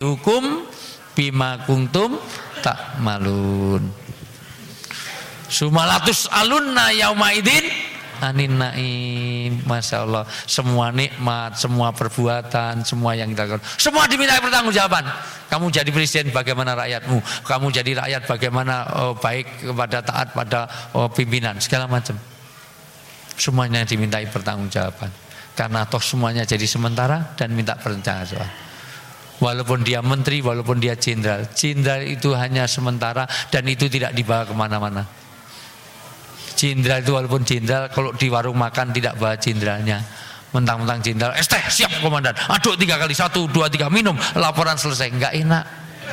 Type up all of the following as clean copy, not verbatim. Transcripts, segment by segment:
nunabbi'ukum bima kuntum ta'malun. Sumalatus alunna yauma idzin anin naim. Masya Allah, semua nikmat, semua perbuatan, semua yang kita lakukan, semua diminta pertanggungjawaban. Kamu jadi presiden, bagaimana rakyatmu? Kamu jadi rakyat, bagaimana baik kepada taat pada pimpinan, segala macam. Semuanya dimintai pertanggungjawaban. Karena toh semuanya jadi sementara dan minta pertanggungjawaban. Walaupun dia menteri, walaupun dia jenderal, jenderal itu hanya sementara dan itu tidak dibawa kemana-mana. Jenderal itu walaupun jenderal, kalau di warung makan tidak bawa jenderalnya. Mentang-mentang jenderal, teh siap komandan, aduk 3 kali, 1, 2, 3, minum, laporan selesai. Enggak enak.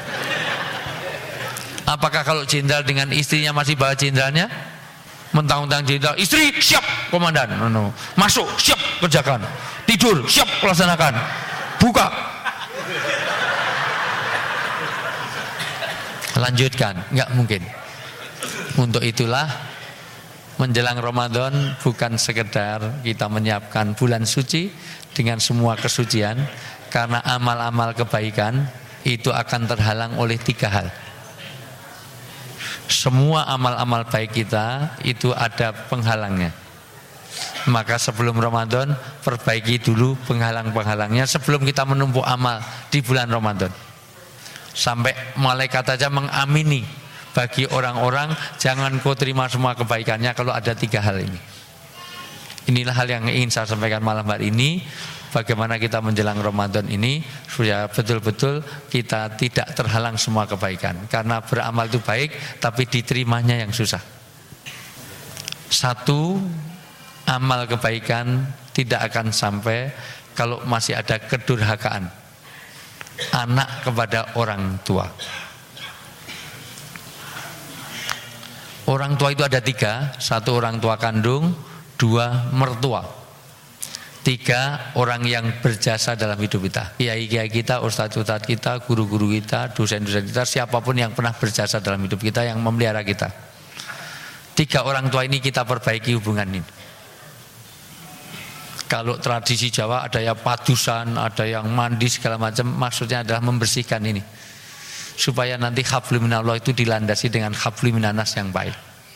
Apakah kalau jenderal dengan istrinya masih bawa jenderalnya? Mentang-mentang jenderal, istri siap komandan, masuk siap kerjakan, tidur siap laksanakan, buka, lanjutkan. Enggak mungkin. Untuk itulah menjelang Ramadan bukan sekedar kita menyiapkan bulan suci dengan semua kesucian, karena amal-amal kebaikan itu akan terhalang oleh 3 hal. Semua amal-amal baik kita itu ada penghalangnya. Maka sebelum Ramadan perbaiki dulu penghalang-penghalangnya sebelum kita menumpuk amal di bulan Ramadan. Sampai malaikat aja mengamini bagi orang-orang, jangan kau terima semua kebaikannya kalau ada 3 hal ini. Inilah hal yang ingin saya sampaikan malam hari ini. Bagaimana kita menjelang Ramadan ini supaya betul-betul kita tidak terhalang semua kebaikan. Karena beramal itu baik, tapi diterimanya yang susah. 1, amal kebaikan tidak akan sampai kalau masih ada kedurhakaan anak kepada orang tua. Orang tua itu ada 3, 1 orang tua kandung, 2 mertua, 3 orang yang berjasa dalam hidup kita. Kiai-kiai kita, ustadz-ustadz kita, guru-guru kita, dosen-dosen kita, siapapun yang pernah berjasa dalam hidup kita, yang memelihara kita. 3 orang tua ini kita perbaiki hubungan ini. Kalau tradisi Jawa ada yang padusan, ada yang mandi segala macam, maksudnya adalah membersihkan ini, supaya nanti hablum minallah itu dilandasi dengan hablum minanas yang baik.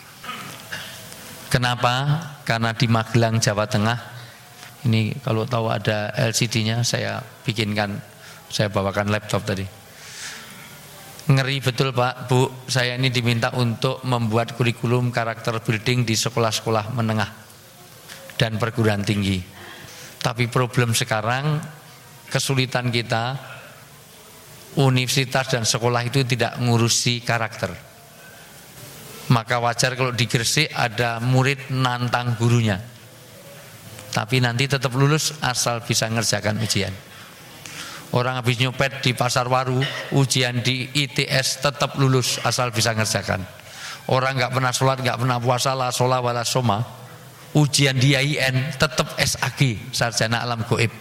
Kenapa? Karena di Magelang, Jawa Tengah, ini kalau tahu ada LCD-nya saya bikinkan, saya bawakan laptop tadi. Ngeri betul Pak, Bu, saya ini diminta untuk membuat kurikulum karakter building di sekolah-sekolah menengah dan perguruan tinggi. Tapi problem sekarang, kesulitan kita, universitas dan sekolah itu tidak ngurusi karakter. Maka wajar kalau di Gresik ada murid nantang gurunya, tapi nanti tetap lulus asal bisa ngerjakan ujian. Orang habis nyopet di Pasar Waru, ujian di ITS tetap lulus asal bisa ngerjakan. Orang nggak pernah sholat, nggak pernah puasa, la sholat wala soma, ujian di IAIN tetap SAG, sarjana alam goib,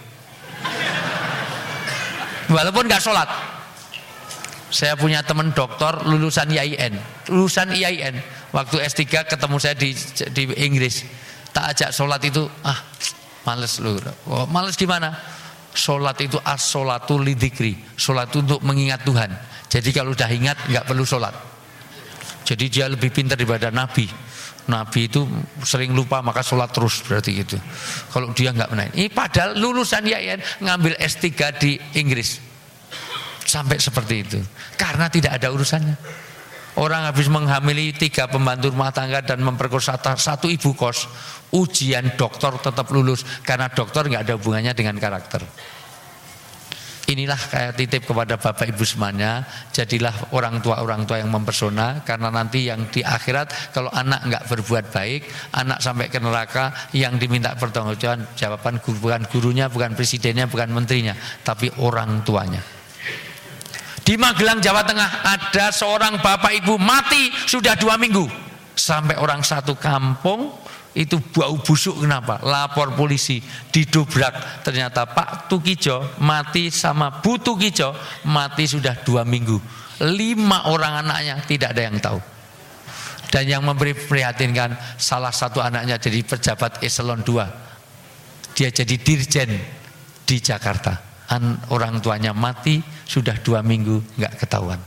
walaupun nggak sholat. Saya punya teman dokter lulusan IAIN, waktu S3 ketemu saya di Inggris, tak ajak sholat itu, males lu. Oh, males gimana? Sholat itu as-sholatu lidzikri, sholat itu untuk mengingat Tuhan. Jadi kalau udah ingat nggak perlu sholat. Jadi dia lebih pintar daripada Nabi. Nabi itu sering lupa maka sholat terus, berarti gitu. Kalau dia nggak pernah. Ini padahal lulusan IAIN ngambil S3 di Inggris. Sampai seperti itu, karena tidak ada urusannya. Orang habis menghamili 3 pembantu rumah tangga dan memperkosa 1 ibu kos, ujian dokter tetap lulus, karena dokter nggak ada hubungannya dengan karakter. Inilah kayak titip kepada bapak ibu semuanya, jadilah orang tua yang mempesona, karena nanti yang di akhirat kalau anak nggak berbuat baik, anak sampai ke neraka, yang diminta pertanggungjawaban bukan gurunya, bukan presidennya, bukan menterinya, tapi orang tuanya. Di Magelang, Jawa Tengah ada seorang bapak ibu mati sudah 2 minggu. Sampai orang satu kampung itu bau busuk. Kenapa? Lapor polisi, didobrak. Ternyata Pak Tukijo mati sama Bu Tukijo mati sudah 2 minggu. 5 orang anaknya tidak ada yang tahu. Dan yang memprihatinkan, salah satu anaknya jadi pejabat eselon 2. Dia jadi dirjen di Jakarta. orang tuanya mati sudah 2 minggu nggak ketahuan.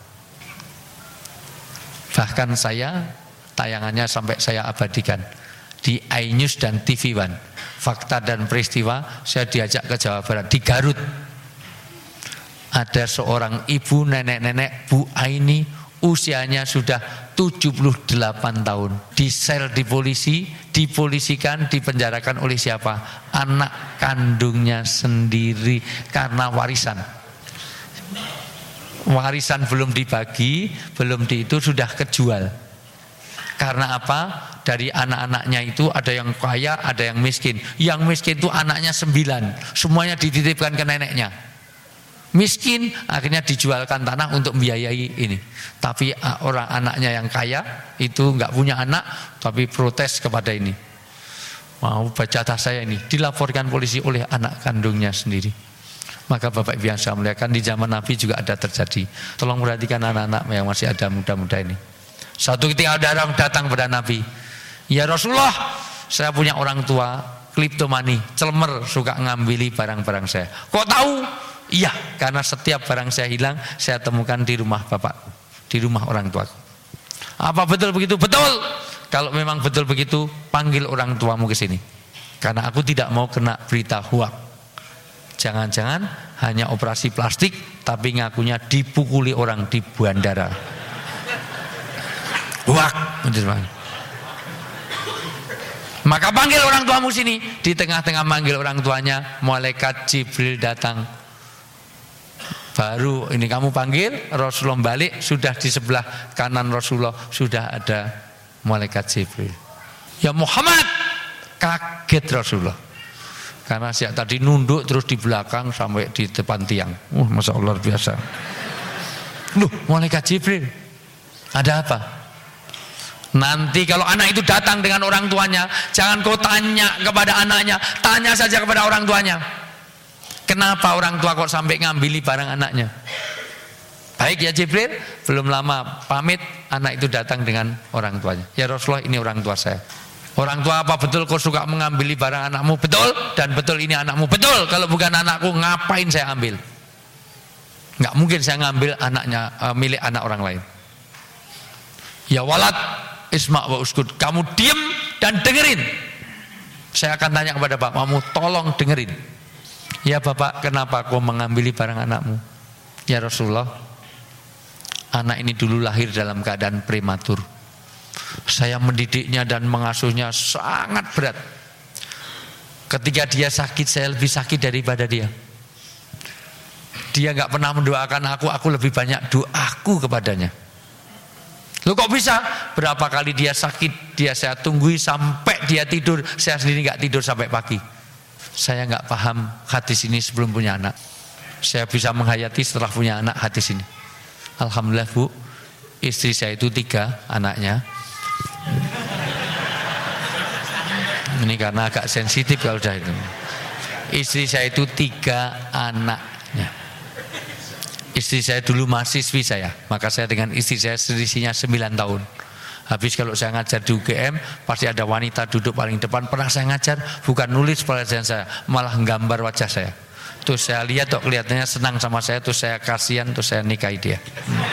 Bahkan saya tayangannya sampai saya abadikan di iNews dan TV One. Fakta dan peristiwa, saya diajak ke Jawa Barat di Garut. Ada seorang ibu nenek-nenek, Bu Aini, usianya sudah 78 tahun. Disel di polisi, dipolisikan, dipenjarakan oleh siapa? Anak kandungnya sendiri karena warisan. Warisan belum dibagi, belum itu sudah kejual. Karena apa? Dari anak-anaknya itu ada yang kaya, ada yang miskin. Yang miskin itu anaknya 9, semuanya dititipkan ke neneknya. Miskin akhirnya dijualkan tanah untuk membiayai ini. Tapi orang anaknya yang kaya itu nggak punya anak, tapi protes kepada ini. Mau baca tas saya ini, dilaporkan polisi oleh anak kandungnya sendiri. Maka Bapak Ibu yang saya muliakan, di zaman Nabi juga ada terjadi. Tolong perhatikan anak-anak yang masih ada muda-muda ini. Satu ketika ada orang datang kepada Nabi, ya Rasulullah, saya punya orang tua kleptomani, celemer, suka ngambil barang-barang saya. Kok tahu? Iya, karena setiap barang saya hilang, saya temukan di rumah bapakku, di rumah orang tuaku. Apa betul begitu? Betul. Kalau memang betul begitu, panggil orang tuamu ke sini. Karena aku tidak mau kena berita hoak. Jangan-jangan hanya operasi plastik, tapi ngakunya dipukuli orang di bandara. Hoak. Maka panggil orang tuamu sini. Di tengah-tengah manggil orang tuanya, malaikat Jibril datang. Baru ini kamu panggil, Rasulullah balik, sudah di sebelah kanan Rasulullah sudah ada malaikat Jibril. Ya Muhammad, kaget Rasulullah. Karena sejak tadi nunduk terus di belakang sampai di depan tiang. Masya Allah biasa. Loh, malaikat Jibril, ada apa? Nanti kalau anak itu datang dengan orang tuanya, jangan kau tanya kepada anaknya, tanya saja kepada orang tuanya. Kenapa orang tua kok sampai ngambili barang anaknya? Baik ya Jibril, belum lama pamit, anak itu datang dengan orang tuanya. Ya Rasulullah, ini orang tua saya. Orang tua, apa betul kau suka mengambili barang anakmu? Betul, dan betul ini anakmu. Betul, kalau bukan anakku ngapain saya ambil? Nggak mungkin saya ngambil anaknya, milik anak orang lain. Ya walad, isma' wa uskut, kamu diam dan dengerin. Saya akan tanya kepada bapakmu, tolong dengerin. Ya Bapak, kenapa kau mengambil barang anakmu? Ya Rasulullah, anak ini dulu lahir dalam keadaan prematur. Saya mendidiknya dan mengasuhnya sangat berat. Ketika dia sakit, saya lebih sakit daripada dia. Dia nggak pernah mendoakan aku lebih banyak doaku kepadanya. Loh kok bisa? Berapa kali dia sakit, saya tunggui sampai dia tidur, saya sendiri nggak tidur sampai pagi. Saya nggak paham hadis ini sebelum punya anak. Saya bisa menghayati setelah punya anak hadis ini. Alhamdulillah Bu, istri saya itu 3 anaknya. Ini karena agak sensitif kalau udah itu. Istri saya itu 3 anaknya. Istri saya dulu mahasiswi saya, maka saya dengan istri saya selisihnya 9 tahun. Habis kalau saya ngajar di UGM, pasti ada wanita duduk paling depan. Pernah saya ngajar, bukan nulis pelajaran saya, malah gambar wajah saya. Terus saya lihat, kelihatannya senang sama saya, terus saya kasihan, terus saya nikahi dia.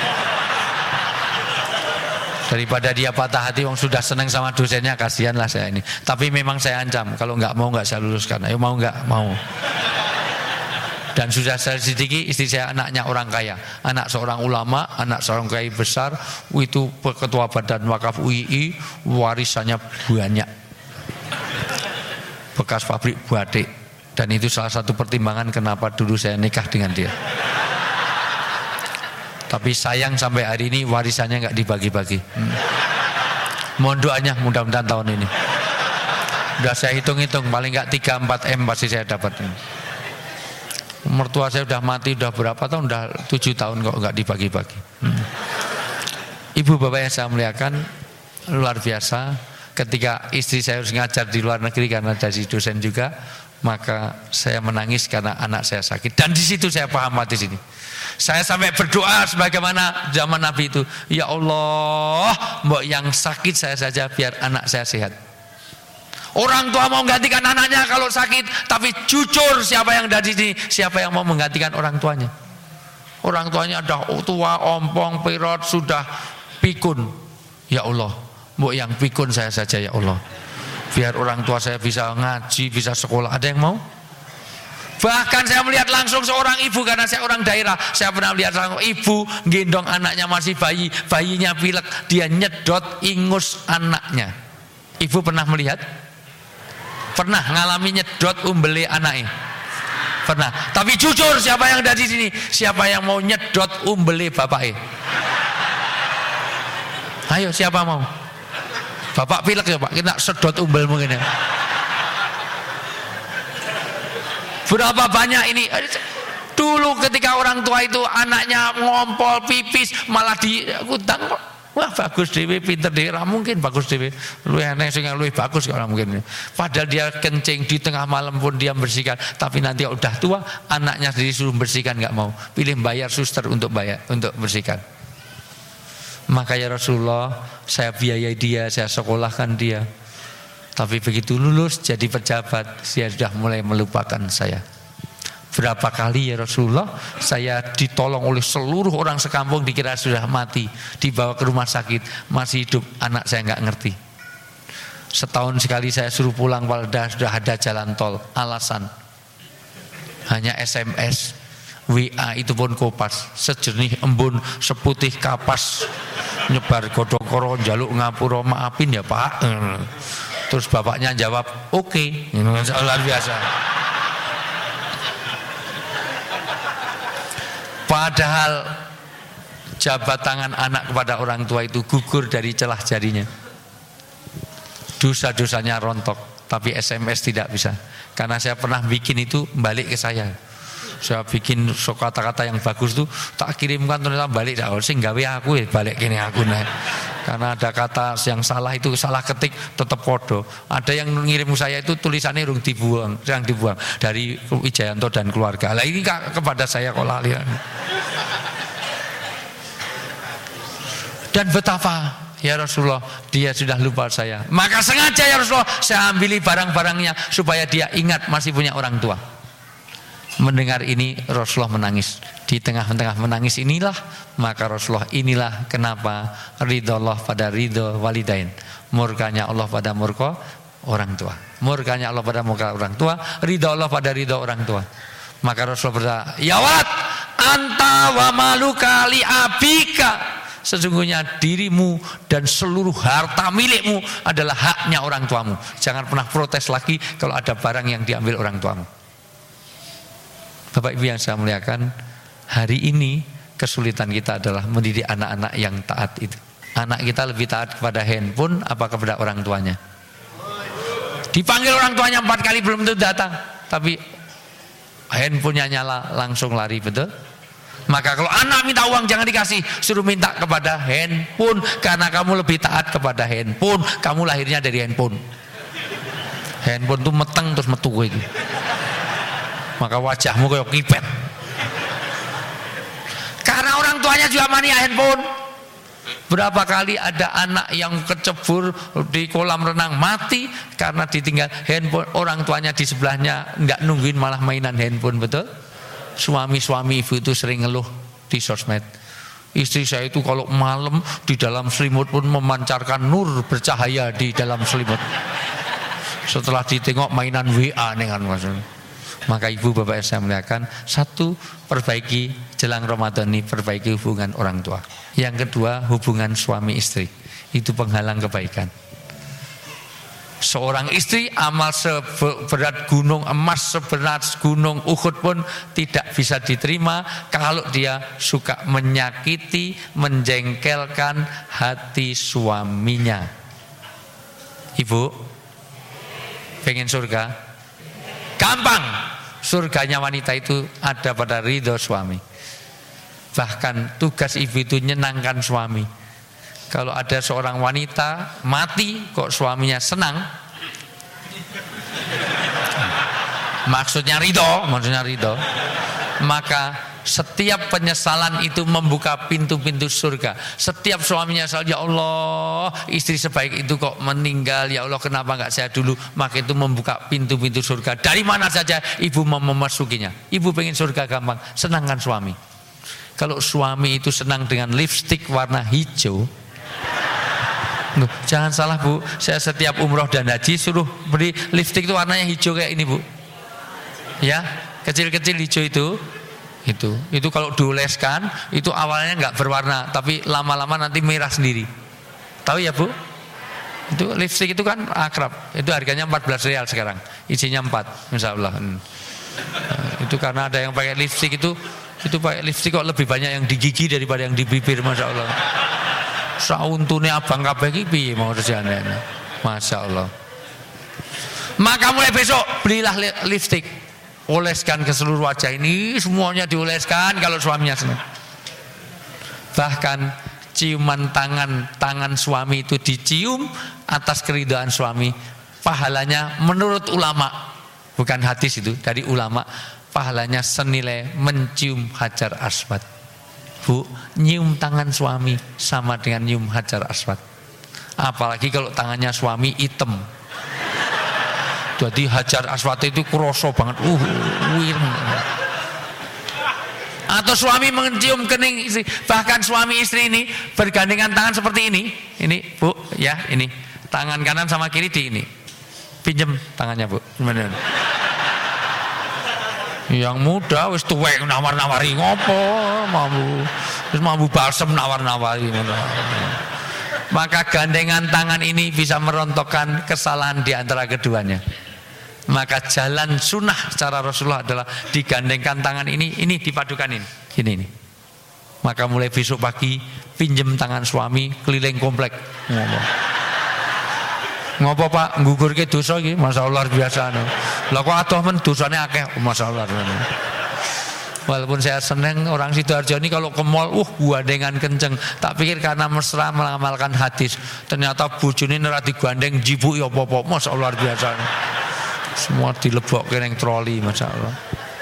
Daripada dia patah hati, wong sudah senang sama dosennya, kasihanlah saya ini. Tapi memang saya ancam, kalau nggak mau nggak saya luluskan. Ayo mau nggak? Mau. Dan sudah saya sedikit, istri saya anaknya orang kaya, anak seorang ulama, anak seorang kiai besar, itu ketua badan wakaf UII, warisannya banyak, bekas pabrik batik. Dan itu salah satu pertimbangan kenapa dulu saya nikah dengan dia. Tapi sayang sampai hari ini warisannya nggak dibagi-bagi. Mohon doanya mudah-mudahan tahun ini. Udah saya hitung-hitung, paling nggak 3-4 M pasti saya dapat. Mertua saya udah mati, udah berapa tahun, udah 7 tahun kok nggak dibagi-bagi. Ibu bapak yang saya muliakan, luar biasa. Ketika istri saya harus ngajar di luar negeri karena jadi dosen juga, maka saya menangis karena anak saya sakit. Dan di situ saya paham hadis ini. Saya sampai berdoa sebagaimana zaman Nabi itu, ya Allah, mbok yang sakit saya saja biar anak saya sehat. Orang tua mau menggantikan anaknya kalau sakit, tapi jujur siapa yang ada di sini? Siapa yang mau menggantikan orang tuanya? Orang tuanya ada tua, ompong, pirot, sudah pikun. Ya Allah, mbok yang pikun saya saja ya Allah. Biar orang tua saya bisa ngaji, bisa sekolah. Ada yang mau? Bahkan saya melihat langsung seorang ibu, karena saya orang daerah, saya pernah melihat langsung ibu gendong anaknya masih bayi, bayinya pilek, dia nyedot ingus anaknya. Ibu pernah melihat? Pernah ngalami nyedot umbele anaknya? Pernah. Tapi jujur siapa yang ada di sini? Siapa yang mau nyedot umbele bapaknya? Ayo, siapa mau? Bapak pilek ya Pak, kita sedot umbel mungkin ya. Berapa banyak ini? Dulu ketika orang tua itu anaknya ngompol, pipis, malah diundang. Wah bagus dewe, pinter dewe, mungkin bagus dewe. Lu enek sing luwih bagus kalau mungkin. Padahal dia kencing di tengah malam pun dia bersihkan. Tapi nanti udah tua, anaknya disuruh bersihkan nggak mau. Pilih bayar suster untuk bersihkan. Maka ya Rasulullah, saya biayai dia, saya sekolahkan dia. Tapi begitu lulus jadi pejabat, dia sudah mulai melupakan saya. Berapa kali ya Rasulullah, saya ditolong oleh seluruh orang sekampung, dikira sudah mati, dibawa ke rumah sakit, masih hidup, anak saya nggak ngerti. Setahun sekali saya suruh pulang padahal sudah ada jalan tol. Alasan hanya SMS, WA itu pun kopas, sejernih embun, seputih kapas, nyebar godokoro, jaluk ngapura, maafin ya Pak. Terus bapaknya jawab, oke. Luar biasa. Padahal jabat tangan anak kepada orang tua itu gugur dari celah jarinya. Dosa-dosanya rontok, tapi SMS tidak bisa. Karena saya pernah bikin itu balik ke saya. Saya bikin kata-kata yang bagus tuh tak kirimkan, ternyata balik dah sing gawe aku balik kene aku nah. Karena ada kata yang salah itu salah ketik tetap podo. Ada yang ngirim saya itu tulisannya rung dibuang, yang dibuang dari Wijayanto dan keluarga. Lah ini kepada saya kok lali. Dan betapa ya Rasulullah dia sudah lupa saya. Maka sengaja ya Rasulullah saya ambili barang-barangnya supaya dia ingat masih punya orang tua. Mendengar ini Rasulullah menangis. Di tengah-tengah menangis inilah, maka Rasulullah inilah kenapa ridho Allah pada ridho walidain, murkanya Allah pada murka orang tua. Murkanya Allah pada murka orang tua, ridho Allah pada ridho orang tua. Maka Rasulullah berkata, ya walad anta wa maluka li abika, sesungguhnya dirimu dan seluruh harta milikmu adalah haknya orang tuamu. Jangan pernah protes lagi kalau ada barang yang diambil orang tuamu. Bapak Ibu yang saya muliakan, hari ini kesulitan kita adalah mendidik anak-anak yang taat itu. Anak kita lebih taat kepada handphone apa kepada orang tuanya? Dipanggil orang tuanya 4 kali belum tentu datang, tapi handphonenya nyala langsung lari, betul? Maka kalau anak minta uang jangan dikasih, suruh minta kepada handphone, karena kamu lebih taat kepada handphone. Kamu lahirnya dari handphone. Handphone tuh meteng terus metu gitu. Maka wajahmu kayak kipet. Karena orang tuanya juga mania handphone. Berapa kali ada anak yang kecebur di kolam renang mati karena ditinggal handphone, orang tuanya di sebelahnya nggak nungguin malah mainan handphone, betul? Suami-suami ibu itu sering ngeluh di sosmed. Istri saya itu kalau malam di dalam selimut pun memancarkan nur bercahaya di dalam selimut. Setelah ditengok mainan WA nih kan maksudnya. Maka ibu bapak saya muliakan, satu, perbaiki jelang Ramadan ini, perbaiki hubungan orang tua. Yang kedua, hubungan suami istri, itu penghalang kebaikan. Seorang istri amal seberat gunung emas, seberat gunung Uhud pun tidak bisa diterima kalau dia suka menyakiti, menjengkelkan hati suaminya. Ibu pengen surga? Gampang. Surganya wanita itu ada pada ridho suami. Bahkan tugas ibu itu menyenangkan suami. Kalau ada seorang wanita mati kok suaminya senang, maksudnya ridho, maka Setiap penyesalan itu membuka pintu-pintu surga. Setiap suaminya nyesal, ya Allah, istri sebaik itu kok meninggal, ya Allah kenapa enggak saya dulu? Maka itu membuka pintu-pintu surga. Dari mana saja ibu mau memasukinya. Ibu pengen surga gampang, senangkan suami. Kalau suami itu senang dengan lipstik warna hijau, loh, jangan salah Bu, saya setiap umroh dan haji suruh beri lipstik itu warnanya hijau kayak ini Bu. Ya, kecil-kecil hijau itu kalau dioleskan itu awalnya nggak berwarna tapi lama-lama nanti merah sendiri. Tahu ya Bu? Itu lipstik itu kan akrab. Itu harganya 14 rial sekarang. Isinya 4 insyaallah. Itu karena ada yang pakai lipstik itu pakai lipstik kok lebih banyak yang di gigi daripada yang di bibir, Masya Allah. Sauntune abang kabeh iki piye mau rejane. Masya Allah. Maka mulai besok belilah lipstik. Oleskan ke seluruh wajah ini, semuanya dioleskan kalau suaminya senang. Bahkan ciuman tangan suami itu dicium atas keridhaan suami, pahalanya menurut ulama, bukan hadis itu, dari ulama, pahalanya senilai mencium Hajar Aswad. Bu, nyium tangan suami sama dengan nyium Hajar Aswad. Apalagi kalau tangannya suami hitam. Jadi Hajar Aswad itu kroso banget, wireng. Atau suami mencium kening istri, bahkan suami istri ini bergandengan tangan seperti ini Bu, ya ini tangan kanan sama kiri di ini, pinjem tangannya Bu, gimana? Yang muda wis tuwek nawar-nawari ngopo, mambu balsem nawar-nawari. Maka gandengan tangan ini bisa merontokkan kesalahan di antara keduanya. Maka jalan sunnah cara Rasulullah adalah digandengkan tangan ini dipadukan ini. Maka mulai besok pagi pinjem tangan suami keliling komplek. Ngopo Pak, nggugurke dosa iki, masyaallah luar biasa. Lah kok atuh men dosane akeh, masyaallah. Walaupun saya seneng orang Sidoarjo ini kalau ke mall, gandengan kenceng. Tak pikir karena mesra mengamalkan hadis. Ternyata bojone ora digandeng jibuki apa-apa, masyaallah luar biasa. Semua dilebokke ning troli, masyaallah.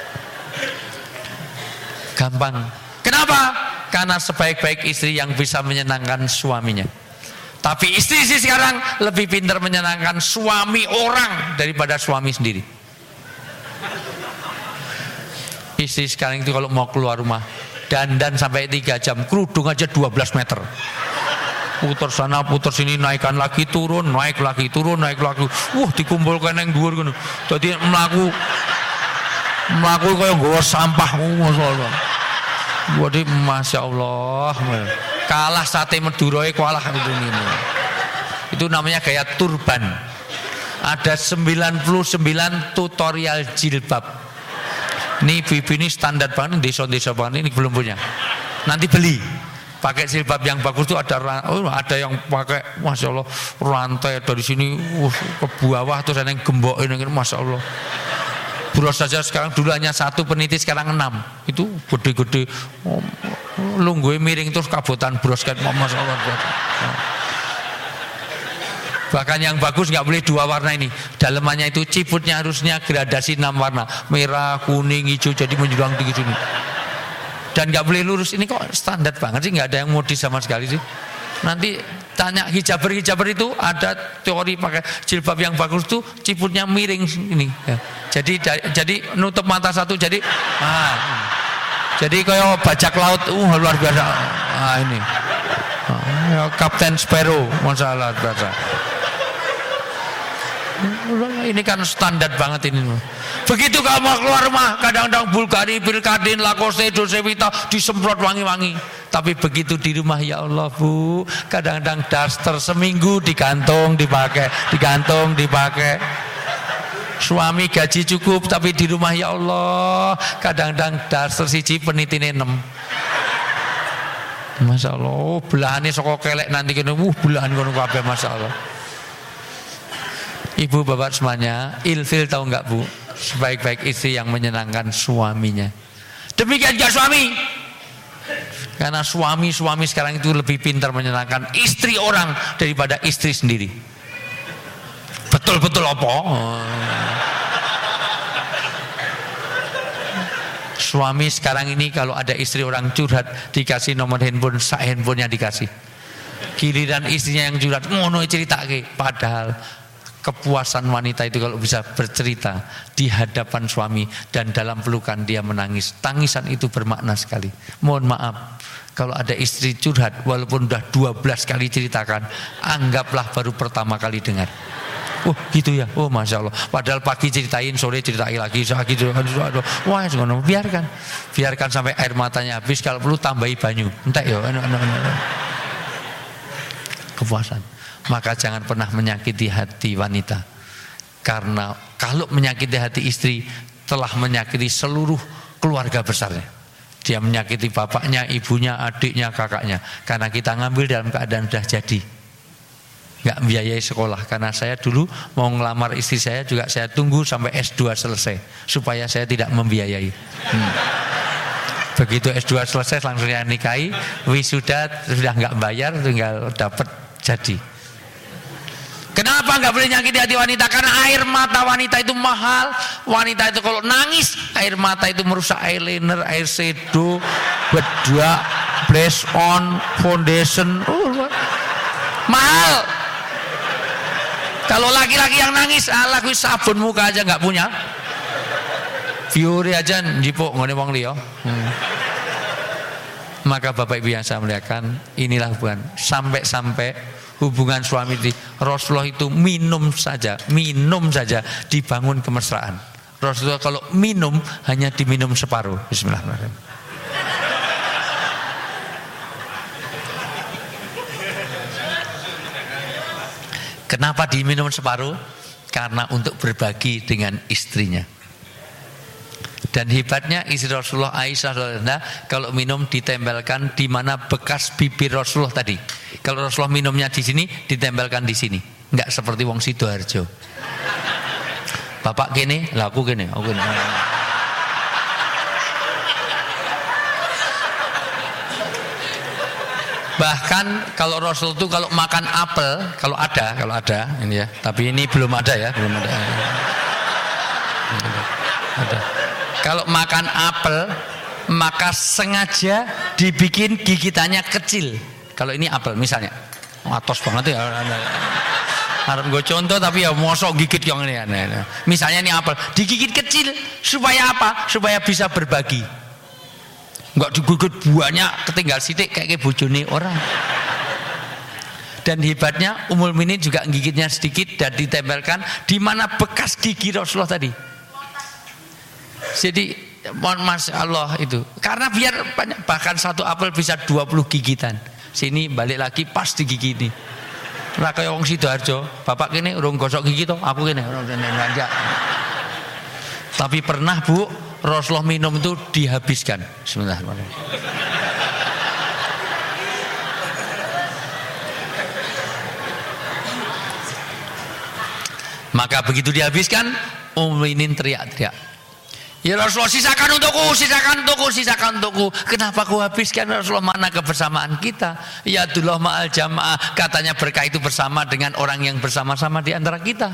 Gampang. Kenapa? Karena sebaik-baik istri yang bisa menyenangkan suaminya. Tapi istri sekarang lebih pintar menyenangkan suami orang daripada suami sendiri. Istri sekarang itu kalau mau keluar rumah dandan sampai 3 jam, kerudung aja 12 meter. Putar sana putar sini, naikkan lagi turun, naik lagi turun, naik lagi. Dikumpulkan yang dhuwur ngono. Dadi mlaku kaya nggawa sampah masyaallah. Jadi Masya Allah, kalah sate Madurae kalah ini. Itu namanya gaya turban. Ada 99 tutorial jilbab. Ini bibi ini standar banget, desa-desa banget ini belum punya. Nanti beli. Pakai jilbab yang bagus itu ada yang pakai Masya Allah rantai dari sini ke bawah terus ada yang gembok ini Masya Allah. Bros saja sekarang dulu hanya 1 peniti sekarang 6. Itu gede-gede lungguhe miring terus kabotan bros kan Masya Allah. Bahkan yang bagus nggak boleh 2 warna ini. Dalemannya itu ciputnya harusnya gradasi 6 warna, merah, kuning, hijau, jadi menjulang tinggi sini. Dan nggak boleh lurus. Ini kok standar banget sih, nggak ada yang modis sama sekali sih. Nanti tanya hijaber itu ada teori pakai jilbab yang bagus tuh ciputnya miring ini. Ya. Jadi nutup mata satu jadi kayak bajak laut luar biasa. Ini Kapten Sparrow masalah biasa. Ini kan standar banget ini. Begitu kalau mau keluar rumah, kadang-kadang Bulgari, Pilkadin, Lacoste, Dolce Vita disemprot wangi-wangi. Tapi begitu di rumah, ya Allah Bu, kadang-kadang daster seminggu digantung, dipakai. Suami gaji cukup, tapi di rumah ya Allah, kadang-kadang daster siji penitine 6. Masya Allah, belahane saka kelek nanti kene, belahan ngono kabeh Masya Allah. Ibu bapak semuanya, ilfil tahu enggak Bu? Sebaik-baik istri yang menyenangkan suaminya. Demikian juga suami. Karena suami sekarang itu lebih pintar menyenangkan istri orang daripada istri sendiri. Betul-betul apa? Suami sekarang ini kalau ada istri orang curhat dikasih nomor handphone, handphonenya dikasih. Giliran istrinya yang curhat ngono ceritake, padahal kepuasan wanita itu kalau bisa bercerita di hadapan suami dan dalam pelukan dia menangis. Tangisan itu bermakna sekali. Mohon maaf kalau ada istri curhat walaupun udah 12 kali ceritakan, anggaplah baru pertama kali dengar. Oh gitu ya, oh masya Allah. Padahal pagi ceritain, sore ceritain lagi, gitu. Wah, biarkan sampai air matanya habis. Kalau perlu tambahi banyu. Entah ya, kepuasan. Maka jangan pernah menyakiti hati wanita. Karena kalau menyakiti hati istri, telah menyakiti seluruh keluarga besarnya. Dia menyakiti bapaknya, ibunya, adiknya, kakaknya. Karena kita ngambil dalam keadaan sudah jadi, nggak biayai sekolah. Karena saya dulu mau ngelamar istri saya juga saya tunggu sampai S2 selesai supaya saya tidak membiayai. Begitu S2 selesai langsung saya nikahi, wisuda sudah nggak bayar, tinggal dapat jadi. Kenapa nggak boleh nyakiti hati wanita? Karena air mata wanita itu mahal. Wanita itu kalau nangis, air mata itu merusak eyeliner, air shadow, bedak, blush on, foundation, mahal. Kalau laki-laki yang nangis, lagu sabun muka aja nggak punya. Fiori aja njipuk ngene wong liya. Maka Bapak Ibu yang saya muliakan, inilah hubungan sampai hubungan suami di Rasulullah itu minum saja dibangun kemesraan. Rasulullah kalau minum hanya diminum separuh. Bismillahirrahmanirrahim. Kenapa diminum separuh? Karena untuk berbagi dengan istrinya. Dan hebatnya istri Rasulullah Aisyah kalau minum ditempelkan di mana bekas bibir Rasulullah tadi. Kalau Rasulullah minumnya di sini, ditempelkan di sini. Enggak seperti wong Sidoarjo. Bapak gini, lah aku gini, aku gini. Bahkan kalau Rasul itu kalau makan apel, kalau ada ini ya, tapi ini belum ada ya, belum ada. Ada. Kalau makan apel, maka sengaja dibikin gigitannya kecil. Kalau ini apel misalnya, atos banget ya. Harap gue contoh tapi ya mosok gigit yang ini. Misalnya ini apel, digigit kecil supaya apa? Supaya bisa berbagi. Enggak digigit buahnya ketinggal sidik kayak bojone orang. Dan hebatnya Ummul Mukminin juga gigitnya sedikit dan ditempelkan di mana bekas gigi Rasulullah tadi. Jadi Masya Allah itu. Karena biar banyak, bahkan satu apel bisa 20 gigitan. Sini balik lagi pas di gigi ini. Lah kaya wong Sidoarjo, bapak kene urung gosok gigi toh, aku kene urung ngajak. Tapi pernah Bu, Rasulullah minum itu dihabiskan. Bismillahirrahmanirrahim. Maka begitu dihabiskan, Mukminin teriak-teriak. Ya Rasulullah, sisakan untukku. Kenapa kau habiskan Rasulullah? Mana kebersamaan kita? Ya Abdullah ma'al jamaah. Katanya berkah itu bersama dengan orang yang bersama-sama di antara kita.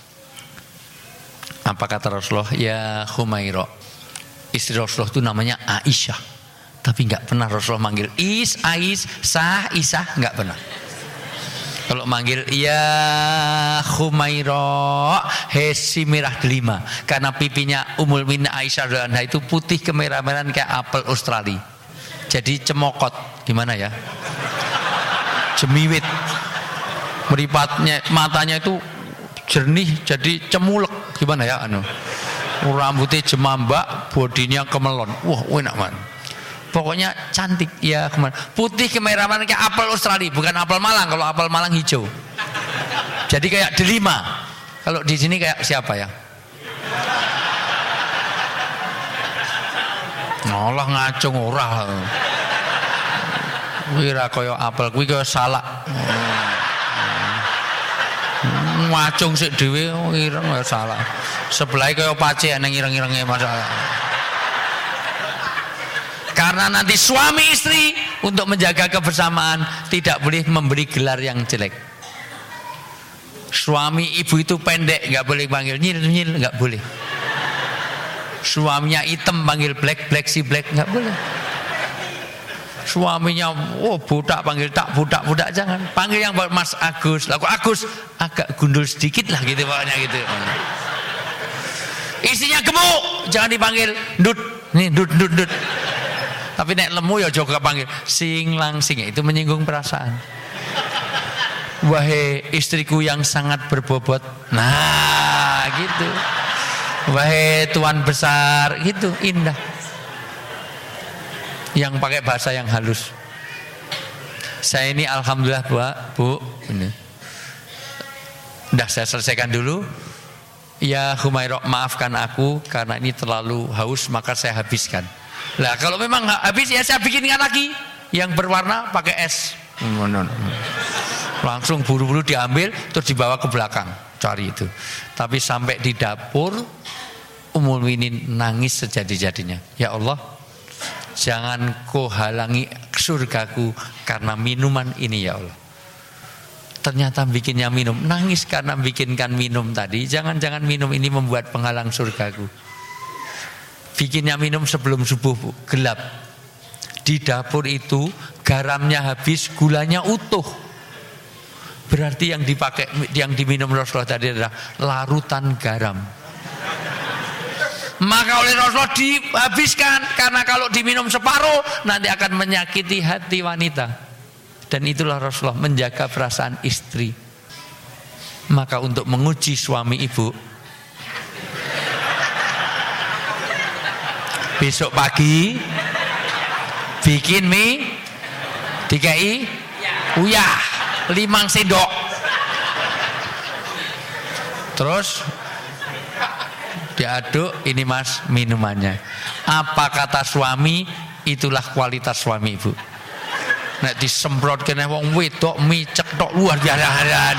Apa kata Rasulullah? Ya Humaira. Istri Rasulullah itu namanya Aisyah. Tapi enggak pernah Rasulullah manggil Isah, enggak pernah. Kalau manggil ya Humaira, hesi merah delima. Karena pipinya Ummul Mukminin Aisyah radhiyallahu anha itu putih kemerah-merahan kayak apel Australia. Jadi cemokot, gimana ya? Jemiwit. Meripatnya matanya itu jernih jadi cemulek, gimana ya rambutnya jemambak, bodinya kemelon. Wah, enak man. Pokoknya cantik ya, putih kemerahan kayak apel Australia, bukan apel Malang. Kalau apel Malang hijau. Jadi kayak delima. Kalau di sini kayak siapa ya? Allah ngacung ora. Kuwi ra kaya apel, kuwi kaya salak. Ngacung sik dhewe ireng kaya salak. Sebelahe kaya pace nang ireng-irenge masalah. Karena nanti suami istri untuk menjaga kebersamaan tidak boleh memberi gelar yang jelek. Suami ibu itu pendek, nggak boleh panggil nyil, nggak boleh. Suaminya hitam panggil black, black si black, nggak boleh. Suaminya budak panggil tak budak, budak jangan. Panggil yang Mas Agus. Laku Agus agak gundul sedikit lah gitu pokoknya gitu. Isinya gemuk, jangan dipanggil Dut. Nih Dut. Tapi nek lemu ya juga panggil sing langsing, itu menyinggung perasaan. Wahai istriku yang sangat berbobot. Nah, gitu. Wahai tuan besar, gitu indah. Yang pakai bahasa yang halus. Saya ini alhamdulillah Bu, ini. Udah saya selesaikan dulu. Ya Humairah, maafkan aku karena ini terlalu haus maka saya habiskan. Lah kalau memang habis ya saya bikinkan lagi yang berwarna pakai es. Langsung buru-buru diambil terus dibawa ke belakang cari itu. Tapi sampai di dapur Ummul Mukminin nangis sejadi-jadinya. Ya Allah, jangan kau halangi surgaku karena minuman ini ya Allah. Ternyata bikinnya minum, nangis karena bikinkan minum tadi. Jangan-jangan minum ini membuat penghalang surgaku. Bikinnya minum sebelum subuh gelap. Di dapur itu garamnya habis, gulanya utuh. Berarti yang dipakai, yang diminum Rasulullah tadi adalah larutan garam. Maka oleh Rasulullah dihabiskan, karena kalau diminum separuh nanti akan menyakiti hati wanita. Dan itulah Rasulullah menjaga perasaan istri. Maka untuk menguji suami ibu, besok pagi bikin mie dikai uyah 5 sendok. Terus diaduk, ini mas minumannya. Apa kata suami, itulah kualitas suami ibu. Nek disemprot kene wong wedok micek tok luar biasa.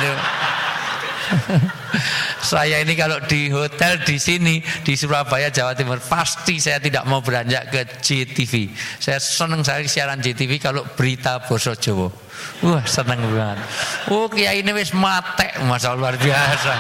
Saya ini kalau di hotel di sini di Surabaya Jawa Timur pasti saya tidak mau beranjak ke JTV. Saya seneng sekali siaran JTV kalau berita basa Jawa. Wah seneng banget. Oh kiai ini wis matek, masalah luar biasa.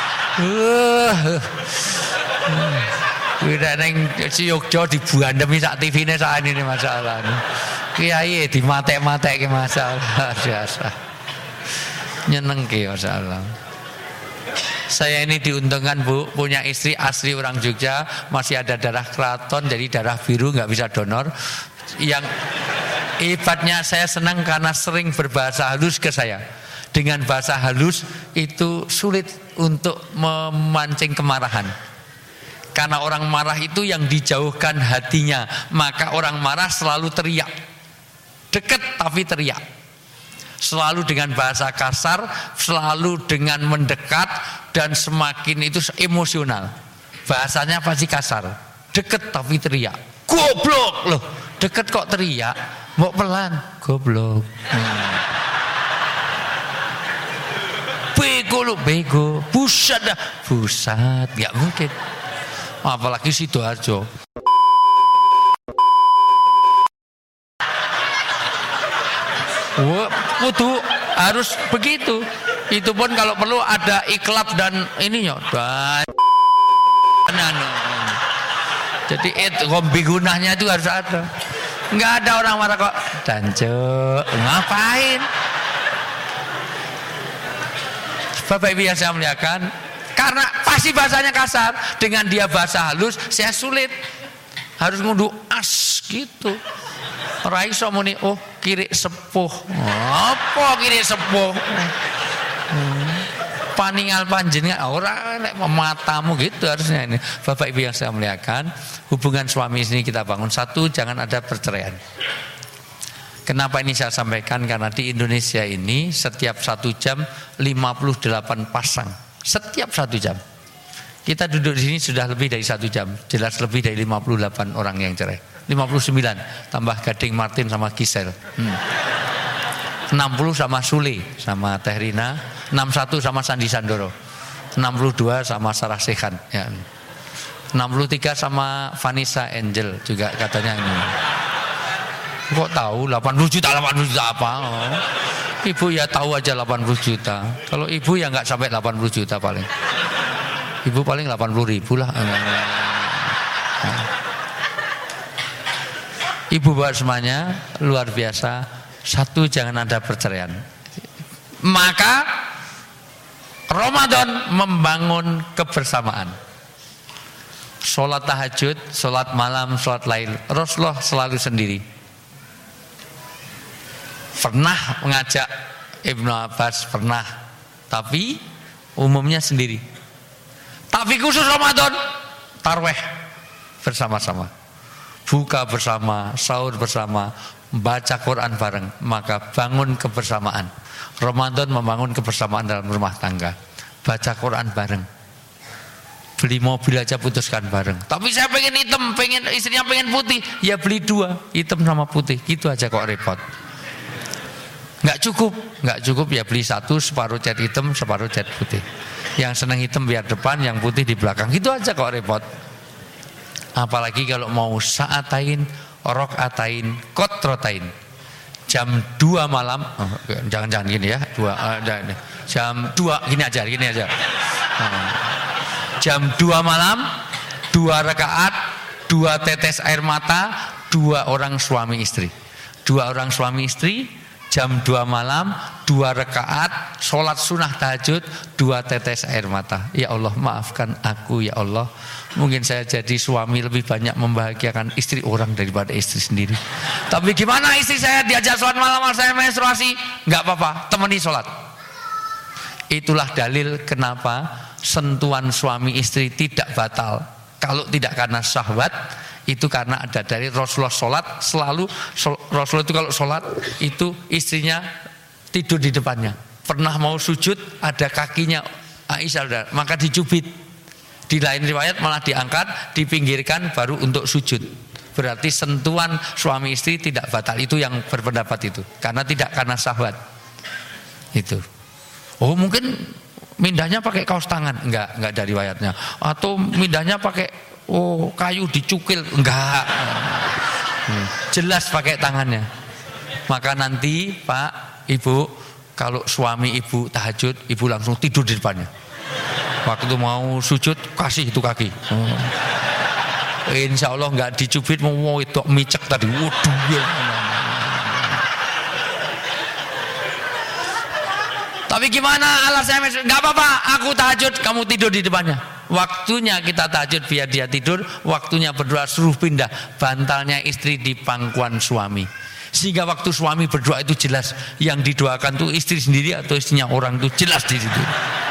Wira neng si Yogyo dibuandemi sak TV-ne saat ini masalah. Kiai di matek-matek ke masalah biasa. Nyeneng ke masalah. Saya ini diuntungkan Bu, punya istri asli orang Jogja, masih ada darah keraton, jadi darah biru nggak bisa donor. Yang hebatnya saya senang karena sering berbahasa halus ke saya. Dengan bahasa halus itu sulit untuk memancing kemarahan. Karena orang marah itu yang dijauhkan hatinya, maka orang marah selalu teriak. Dekat tapi teriak. Selalu dengan bahasa kasar, selalu dengan mendekat, dan semakin itu emosional. Bahasanya pasti kasar. Deket tapi teriak. Goblok loh. Deket kok teriak. Mau pelan. Goblok. Bego lo, bego. Pusat dah. Pusat. Gak mungkin. Apalagi Sidoarjo. Kudu harus begitu. Itu pun kalau perlu ada iklab dan ininya. Jadi kombi gunahnya itu harus ada. Enggak ada orang marah kok. Danjo, ngapain? Bapak Ibu yang saya muliakan, karena pasti bahasanya kasar, dengan dia bahasa halus, saya sulit. Harus ngunduh as gitu. Raiso muni, oh kiri sepuh. Apa kiri sepuh? Paningal panjenengan ora nek matamu gitu harusnya ini. Bapak Ibu yang saya muliakan, hubungan suami istri kita bangun. Satu, jangan ada perceraian. Kenapa ini saya sampaikan? Karena di Indonesia ini setiap 1 jam 58 pasang. Setiap 1 jam. Kita duduk di sini sudah lebih dari 1 jam. Jelas lebih dari 58 orang yang cerai. 59 tambah Gading Martin sama Gisel. 60 sama Sule sama Teh Rina, 61 sama Sandi Sandoro, 62 sama Sarah Sekhan ya. 63 sama Vanessa Angel juga katanya ini. Kok tahu 80 juta apa? Oh. Ibu ya tahu aja 80 juta. Kalau ibu ya nggak sampai 80 juta paling. Ibu paling 80.000 lah. Ibu bapak semuanya luar biasa. Satu, jangan ada perceraian. Maka Ramadan membangun kebersamaan. Sholat tahajud, sholat malam, sholat lail, Rasulullah selalu sendiri. Pernah mengajak Ibnu Abbas, pernah, tapi umumnya sendiri. Tapi khusus Ramadan, tarweh bersama-sama, buka bersama, sahur bersama, baca Quran bareng. Maka bangun kebersamaan. Ramadan membangun kebersamaan dalam rumah tangga. Baca Quran bareng, beli mobil aja putuskan bareng. Tapi saya pengen hitam, istrinya pengen putih, ya beli dua, hitam sama putih. Gitu aja kok repot. Nggak cukup ya beli satu, separuh cat hitam, separuh cat putih. Yang senang hitam biar depan, yang putih di belakang. Gitu aja kok repot. Apalagi kalau mau sa'atain, rok'atain, kotrotain. Jam 2 malam, jangan gini ya, jam 2 gini aja. Jam 2 malam, 2 rakaat, 2 tetes air mata, 2 orang suami istri. 2 orang suami istri, jam 2 malam, 2 rakaat, sholat sunnah tahajud, 2 tetes air mata. Ya Allah, maafkan aku ya Allah. Mungkin saya jadi suami lebih banyak membahagiakan istri orang daripada istri sendiri. Tapi gimana istri saya diajak sholat malam, saya menstruasi? Enggak apa-apa, temani sholat. Itulah dalil kenapa sentuhan suami istri tidak batal. Kalau tidak karena syahwat, itu karena ada dari Rasulullah sholat selalu. Rasulullah itu kalau sholat itu istrinya tidur di depannya. Pernah mau sujud ada kakinya Aisyah, maka dicubit. Di lain riwayat malah diangkat, dipinggirkan baru untuk sujud. Berarti sentuhan suami istri tidak batal. Itu yang berpendapat itu, karena tidak karena syahwat. Itu. Oh mungkin mindahnya pakai kaos tangan, enggak ada riwayatnya. Atau mindahnya pakai kayu dicukil, enggak. Jelas pakai tangannya. Maka nanti Pak, Ibu, kalau suami Ibu tahajud, Ibu langsung tidur di depannya. Waktu itu mau sujud, kasih itu kaki. Insya Allah enggak dicubit, mau itu micek tadi. Waduh ya. Tapi gimana alasannya? Enggak apa-apa, aku tahajud, kamu tidur di depannya. Waktunya kita tahajud biar dia tidur, waktunya berdoa suruh pindah bantalnya istri di pangkuan suami. Sehingga waktu suami berdoa itu jelas yang didoakan tuh istri sendiri atau istrinya orang itu jelas di situ.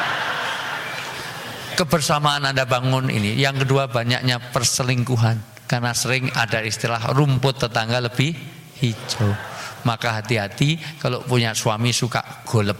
Kebersamaan Anda bangun ini. Yang kedua, banyaknya perselingkuhan, karena sering ada istilah rumput tetangga lebih hijau. Maka hati-hati kalau punya suami suka golep.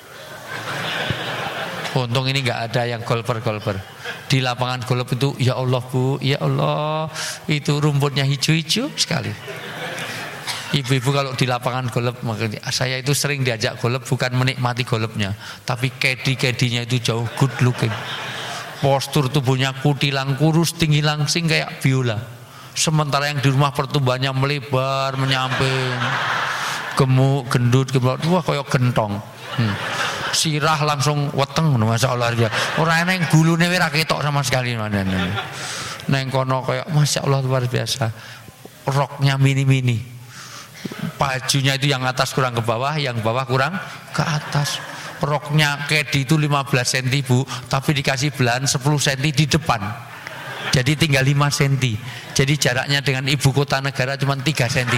Untung ini nggak ada yang golper. Di lapangan golep itu, ya Allah Bu, ya Allah, itu rumputnya hijau-hijau sekali. Ibu-ibu kalau di lapangan golep, saya itu sering diajak golep, bukan menikmati golepnya, tapi kedi-kedinya itu jauh good looking. Postur tubuhnya kutilang, kurus, tinggi langsing kayak biola. Sementara yang di rumah pertumbuhannya melebar, menyamping, gemuk, gendut, wah kayak gentong. Sirah langsung weteng, masya Allah ya. Orang yang gulune ora ketok sama sekali mana. Neng kono kayak masya Allah luar biasa. Roknya mini-mini, bajunya itu yang atas kurang ke bawah, yang bawah kurang ke atas. Roknya kedi itu 15 cm Bu, tapi dikasih belahan 10 cm di depan. Jadi tinggal 5 cm. Jadi jaraknya dengan ibu kota negara cuma 3 cm.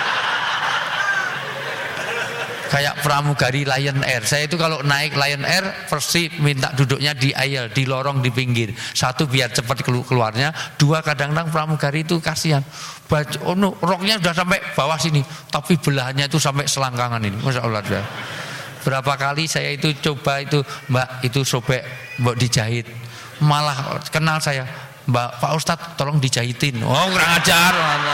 Kayak pramugari Lion Air. Saya itu kalau naik Lion Air pasti minta duduknya di aisle, di lorong di pinggir. Satu biar cepat keluarnya, dua kadang-kadang pramugari itu kasihan. Roknya sudah sampai bawah sini, tapi belahannya itu sampai selangkangan ini. Masya Allah ya. Berapa kali saya itu coba itu, Mbak itu sobek, Mbak dijahit. Malah kenal saya, Mbak Pak Ustadz tolong dijahitin. Oh kurang ajar.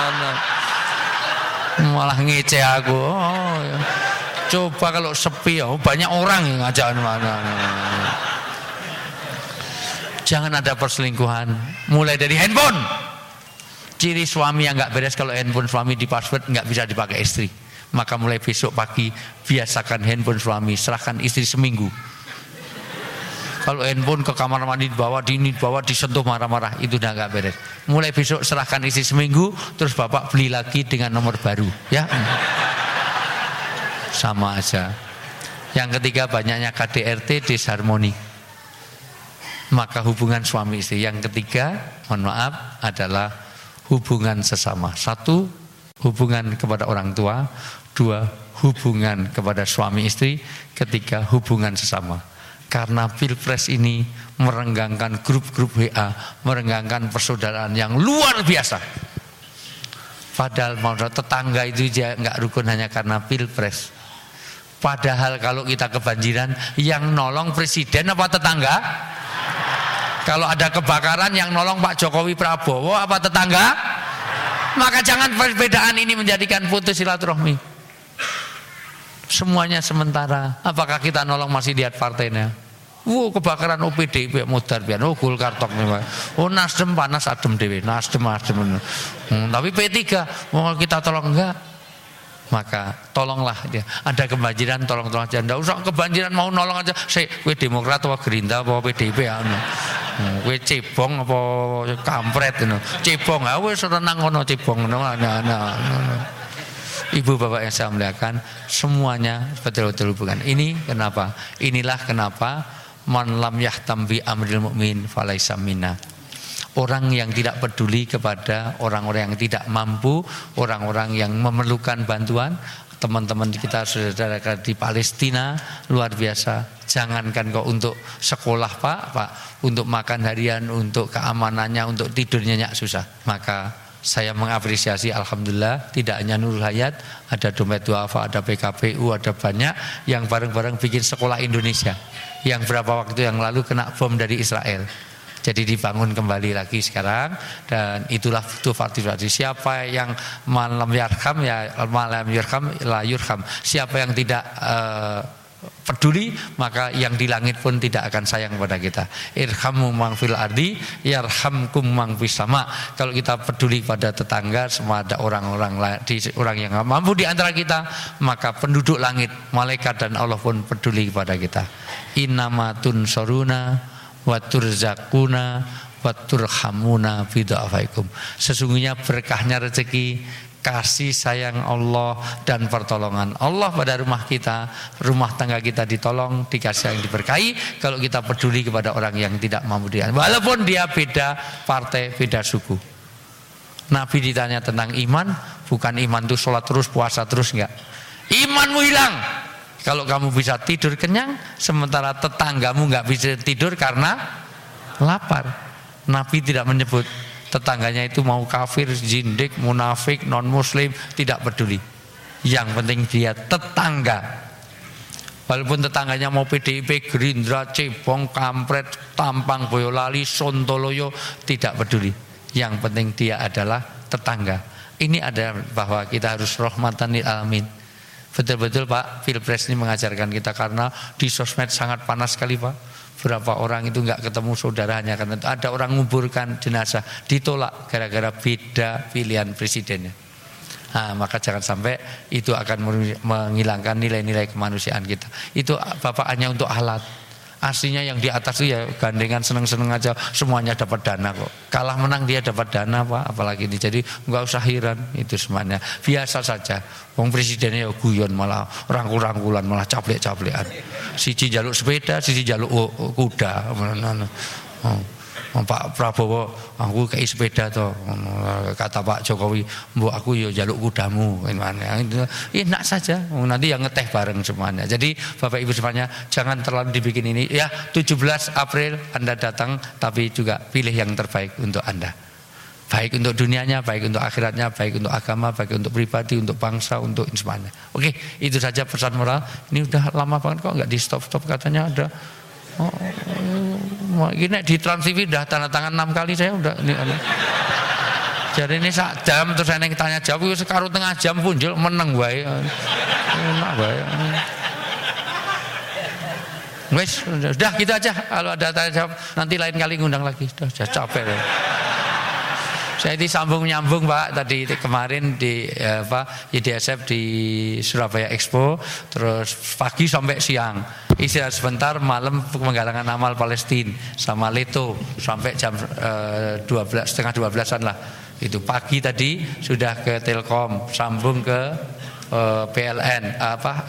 Malah ngece aku. Oh, ya. Coba kalau sepi ya, banyak orang yang ngajak mana. Jangan ada perselingkuhan. Mulai dari handphone. Ciri suami yang nggak beres kalau handphone suami di password nggak bisa dipakai istri. Maka mulai besok pagi biasakan handphone suami serahkan istri seminggu. Kalau handphone ke kamar mandi dibawa disentuh marah-marah, itu udah nggak beres. Mulai besok serahkan isi seminggu, terus bapak beli lagi dengan nomor baru, ya. Sama aja. Yang ketiga banyaknya KDRT, disharmoni. Maka hubungan suami istri. Yang ketiga, mohon maaf, adalah hubungan sesama. Satu, hubungan kepada orang tua. Dua, hubungan kepada suami istri. Ketiga, hubungan sesama. Karena pilpres ini merenggangkan grup-grup WA, merenggangkan persaudaraan yang luar biasa. Padahal tetangga itu nggak rukun hanya karena pilpres. Padahal kalau kita kebanjiran, yang nolong presiden apa tetangga? Kalau ada kebakaran, yang nolong Pak Jokowi Prabowo apa tetangga? Maka jangan perbedaan ini menjadikan putus silaturahmi. Semuanya sementara. Apakah kita nolong masih lihat partainya? Kebakaran OPD modar pian. Golkar tok nih. Nasdem panas adem dewe. Nasdem. Tapi P3 mau kita tolong enggak? Maka tolonglah dia. Ada kebanjiran tolong aja. Enggak usah kebanjiran mau nolong aja. Kowe Demokrat apa Gerindra apa PDIP anu. Kowe cebong apa kampret ngono. Cebong wis renang ngono cebong ngono. Ibu bapak yang saya muliakan, semuanya betul-betul hubungan. Ini kenapa? Inilah kenapa man lam yahtam bi amril mu'min falaisa minna. Orang yang tidak peduli kepada orang-orang yang tidak mampu, orang-orang yang memerlukan bantuan, teman-teman kita saudara di Palestina luar biasa. Jangankan kok untuk sekolah Pak, untuk makan harian, untuk keamanannya, untuk tidurnya nyak susah. Maka saya mengapresiasi, alhamdulillah, tidak hanya Nurul Hayat, ada Dompet Duafa, ada PKPU, ada banyak yang bareng-bareng bikin sekolah Indonesia. Yang berapa waktu yang lalu kena bom dari Israel. Jadi dibangun kembali lagi sekarang, dan itulah itu partisipasi. Siapa yang malam yarham ya malam yarham la yurham. Siapa yang tidak peduli, maka yang di langit pun tidak akan sayang kepada kita. Irhamu man fil ardi yarhamkum man fis sama. Kalau kita peduli pada tetangga, semua ada orang yang mampu di antara kita, maka penduduk langit, malaikat dan Allah pun peduli kepada kita. Innamatun soruna wa turzakuna wa turhamuna bid'afaikum. Sesungguhnya berkahnya rezeki, kasih sayang Allah dan pertolongan Allah pada rumah kita, rumah tangga kita ditolong, dikasih yang diberkahi kalau kita peduli kepada orang yang tidak mampu dia, walaupun dia beda partai, beda suku. Nabi ditanya tentang iman, bukan iman itu sholat terus, puasa terus, enggak. Imanmu hilang kalau kamu bisa tidur kenyang, sementara tetanggamu enggak bisa tidur karena lapar. Nabi tidak menyebut tetangganya itu mau kafir, zindik, munafik, non muslim, tidak peduli. Yang penting dia tetangga. Walaupun tetangganya mau PDIP, Gerindra, cebong, kampret, tampang, boyolali, sontoloyo, tidak peduli. Yang penting dia adalah tetangga. Ini ada bahwa kita harus rahmatan lil alamin. Betul-betul Pak, Pilpres ini mengajarkan kita, karena di sosmed sangat panas sekali Pak. Berapa orang itu nggak ketemu saudaranya, karena ada orang nguburkan jenazah ditolak gara-gara beda pilihan presidennya. Nah, maka jangan sampai itu akan menghilangkan nilai-nilai kemanusiaan kita. Itu Bapak hanya untuk alat. Aslinya yang di atas itu ya gandengan seneng-seneng aja, semuanya dapat dana kok. Kalah menang dia dapat dana Pak, apalagi ini. Jadi nggak usah heran, itu semuanya biasa saja. Wong presidennya ya guyon, malah rangkul-rangkulan, malah caplek-caplekan. Siji jaluk sepeda, siji jaluk kuda. Pak Prabowo, aku kei sepeda toh. Kata Pak Jokowi, mbok aku yo jaluk kudamu. Enak saja. Nanti yang ngeteh bareng semuanya. Jadi Bapak Ibu semuanya, jangan terlalu dibikin ini. Ya 17 April Anda datang, tapi juga pilih yang terbaik untuk Anda. Baik untuk dunianya, baik untuk akhiratnya, baik untuk agama, baik untuk pribadi, untuk bangsa, untuk semuanya. Oke, itu saja pesan moral. Ini udah lama banget kok nggak di stop katanya ada. Ini di Trans TV udah tanda tangan 6 kali saya udah ini. Jadi ini sak jam terus saya tanya jawab, sekarang tengah jam punjul meneng wae. Enak wae. Wes, sudah gitu aja. Kalau ada tanya jawab nanti lain kali ngundang lagi. Sudah capek. Saya ini sambung menyambung Pak, tadi kemarin di IDSF di Surabaya Expo, terus pagi sampai siang, istirahat sebentar, malam penggalangan amal Palestina sama Leto sampai jam 12, setengah 12-an lah. Itu pagi tadi sudah ke Telkom, sambung ke PLN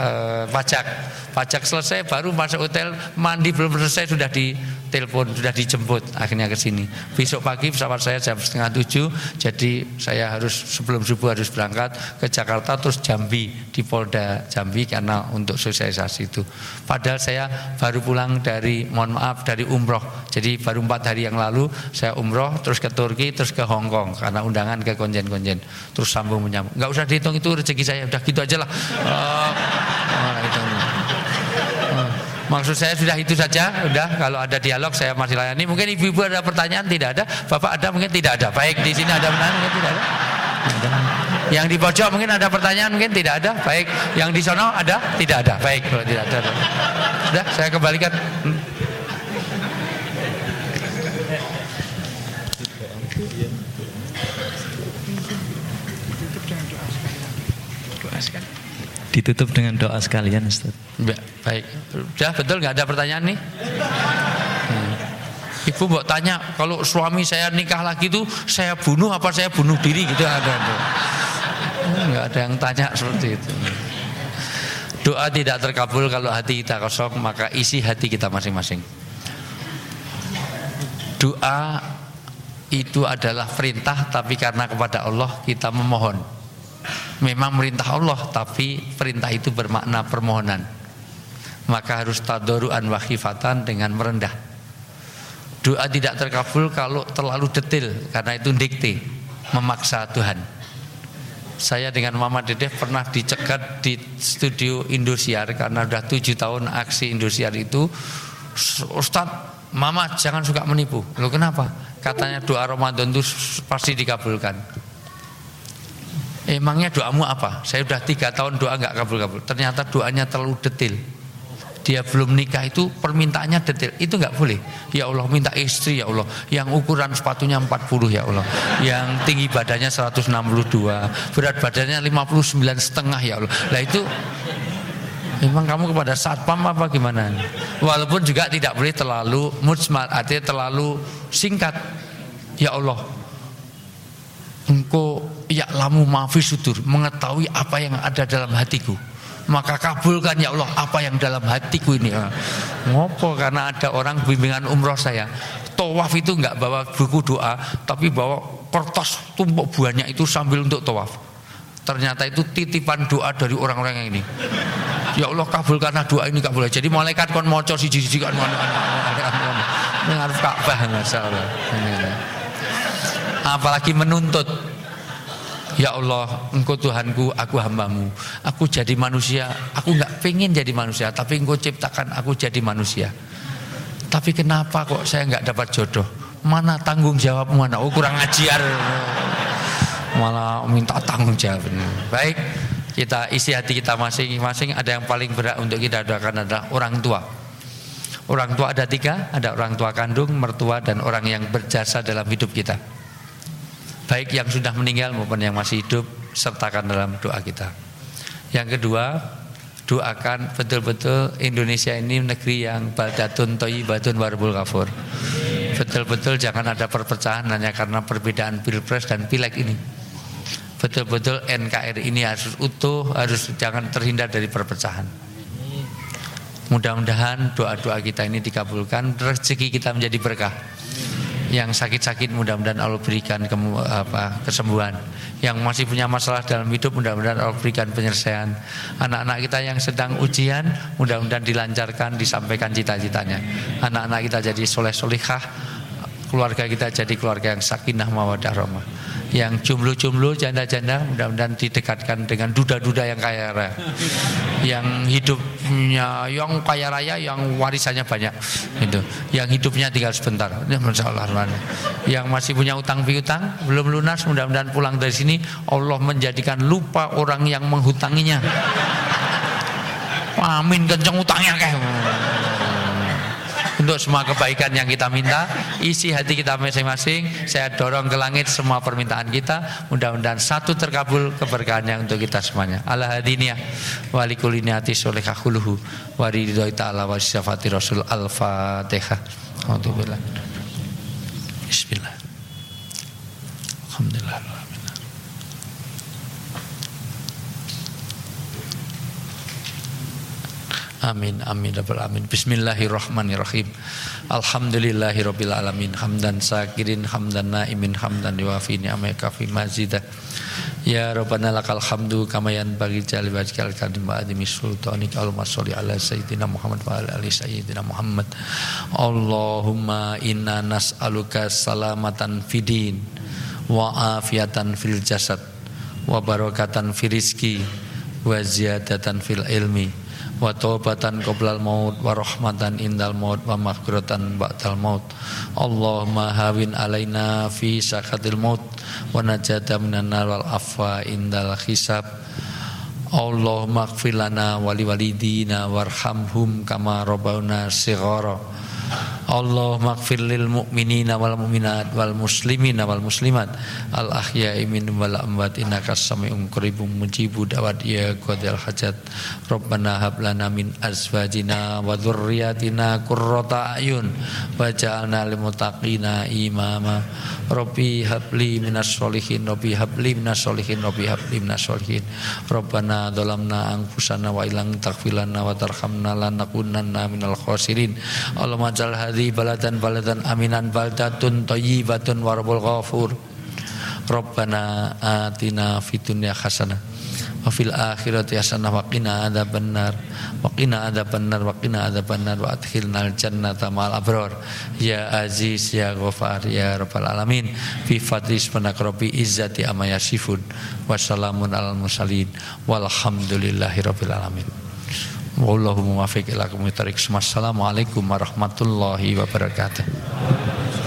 pajak selesai, baru masuk hotel, mandi belum selesai sudah ditelepon, sudah dijemput akhirnya ke sini. Besok pagi pesawat saya jam 6:30, jadi saya harus sebelum subuh harus berangkat ke Jakarta, terus Jambi di Polda Jambi karena untuk sosialisasi itu. Padahal saya baru pulang dari umroh, jadi baru 4 hari yang lalu saya umroh, terus ke Turki, terus ke Hong Kong karena undangan ke konjen-konjen, terus sambung menyambung. Nggak usah dihitung, itu rezeki saya, udah gitu aja lah. Maksud saya sudah itu saja. Udah, kalau ada dialog saya masih layani. Mungkin ibu-ibu ada pertanyaan, tidak ada. Bapak ada, mungkin tidak ada. Baik, di sini ada pertanyaan, mungkin tidak ada. Yang di pojok mungkin ada pertanyaan, mungkin tidak ada. Baik, yang di sono ada, tidak ada. Baik, kalau tidak ada. Sudah, saya kembalikan. Ditutup dengan doa sekalian, Ustaz. Baik, sudah betul, nggak ada pertanyaan nih. Ibu mau tanya, kalau suami saya nikah lagi tuh saya bunuh apa saya bunuh diri gitu, ada tuh. Nggak ada yang tanya seperti itu. Doa tidak terkabul kalau hati kita kosong, maka isi hati kita masing-masing. Doa itu adalah perintah, tapi karena kepada Allah kita memohon. Memang perintah Allah, tapi perintah itu bermakna permohonan. Maka harus tadoruan wa khifatan, dengan merendah. Doa tidak terkabul kalau terlalu detail, karena itu dikte, memaksa Tuhan. Saya dengan Mama Dedeh pernah dicegat di studio Indosiar karena sudah 7 tahun aksi Indosiar itu. Ustadz, Mama jangan suka menipu. Loh kenapa? Katanya doa Ramadan itu pasti dikabulkan. Emangnya doamu apa? Saya sudah 3 tahun doa nggak kabul-kabul. Ternyata doanya terlalu detail. Dia belum nikah itu permintaannya detail. Itu nggak boleh. Ya Allah, minta istri ya Allah, yang ukuran sepatunya 40 ya Allah, yang tinggi badannya 162, berat badannya 59,5 ya Allah. Lah itu memang kamu kepada satpam apa gimana? Walaupun juga tidak boleh terlalu mujmal, artinya terlalu singkat. Ya Allah, Engkau ya'lamu ma fi sudur, mengetahui apa yang ada dalam hatiku, maka kabulkan ya Allah apa yang dalam hatiku ini. Ngopo? Karena ada orang bimbingan umroh saya, tawaf itu enggak bawa buku doa, tapi bawa kertas tumpuk banyak itu sambil untuk tawaf. Ternyata itu titipan doa dari orang-orang yang ini. Ya Allah kabulkanlah doa ini, kabul. Jadi malaikat kon maca siji-siji kan ngarep Ka'bah, masyaallah. Apalagi menuntut. Ya Allah, Engkau Tuhanku, aku hambamu. Aku jadi manusia, aku enggak pengen jadi manusia, tapi Engkau ciptakan aku jadi manusia. Tapi kenapa kok saya enggak dapat jodoh? Mana tanggung jawabmu? Mana? Oh, kurang ajar. Malah minta tanggung jawab. Baik, kita isi hati kita masing-masing. Ada yang paling berat untuk kita doakan adalah orang tua. Orang tua ada 3, ada orang tua kandung, mertua, dan orang yang berjasa dalam hidup kita. Baik yang sudah meninggal maupun yang masih hidup, sertakan dalam doa kita. Yang kedua, doakan betul-betul Indonesia ini negeri yang baldatun thayyibatun warbul ghafur. Betul-betul jangan ada perpecahan hanya karena perbedaan pilpres dan pileg ini. Betul-betul NKRI ini harus utuh, harus jangan terhindar dari perpecahan. Mudah-mudahan doa-doa kita ini dikabulkan, rezeki kita menjadi berkah. Yang sakit-sakit mudah-mudahan Allah berikan kesembuhan. Yang masih punya masalah dalam hidup mudah-mudahan Allah berikan penyelesaian. Anak-anak kita yang sedang ujian mudah-mudahan dilancarkan, disampaikan cita-citanya. Anak-anak kita jadi soleh-solihah, keluarga kita jadi keluarga yang sakinah mawaddah rahmah. Yang jomblo-jomblo, janda-janda mudah-mudahan didekatkan dengan duda-duda yang kaya raya. Yang hidupnya yang kaya raya, yang warisannya banyak itu. Yang hidupnya tinggal sebentar. Masyaallah. Yang masih punya utang piutang belum lunas, mudah-mudahan pulang dari sini Allah menjadikan lupa orang yang menghutanginya. Amin, kenceng utangnya kayak. untuk semua kebaikan yang kita minta. Isi hati kita masing-masing. Saya dorong ke langit semua permintaan kita. Mudah-mudahan satu terkabul keberkahannya untuk kita semuanya. Ala hadiniyah wa likuliniati solehahuluhu wa ridhoi ta'ala wa syafati rasul. Al-Fatihah. Bismillah. Alhamdulillah. Amin amin rabbal alamin. Bismillahirrahmanirrahim. Alhamdulillahirabbil alamin. Hamdan sakirin, hamdan naimin, hamdan yuafi ni'amaka fi mazidah. Ya Rabbana lakal hamdu kama yanbaghi li wajhikal karim wa adimi sultanika. Allahumma sholli ala sayyidina Muhammad wa ala ali sayyidina Muhammad. Allahumma inna nas'aluka salamatan fidin wa afiatan fil jasad wa barakatan fil rizqi wa ziyadatan fil ilmi wa taubatan qoblal maut wa rahmatan indal maut wa maghfiratan ba'dal maut. Allahumma hawin alaina fi sakatil maut wa najata minan nar wal afwa indal hisab. Allahumma ighfir lana wa liwalidina warhamhum kama rabbawna shighara. Allahumma ighfir lil mu'minina wal mu'minat wal muslimina wal muslimat al ahya'i minhum wal amwat innaka sami'un qaribun mujibu da'wat ya qadil hajat. Rabbana hab lana min azwajina wa dzurriyyatina qurrata a'yun waj'alna lil muttaqina imama. Rabbi habli minas sholihin, Rabbi habli minas sholihin, Rabbi habli minas sholihin. Rabbana dzalamna anfusana wa illam taghfir lana wa tarhamna lanakunanna minal khasirin. Allahumma ja'al hadhihi baladan aminan baldatun thayyibatun wa rabbul ghafur. Rabbana atina fid dunya hasanah wa fil akhirati hasanah wa qina adzabannar wa qina adzabannar wa qina adzabannar wa adkhilnal jannata ma'al abrar. Ya aziz ya ghafar ya rabbal alamin. Fi fadlis panakrobi izzati amma yasifun wa salamun alal mursalin walhamdulillahi rabbil alamin. Wallahu muwaffiq ila aqwamit thoriq. Assalamualaikum warahmatullahi wabarakatuh.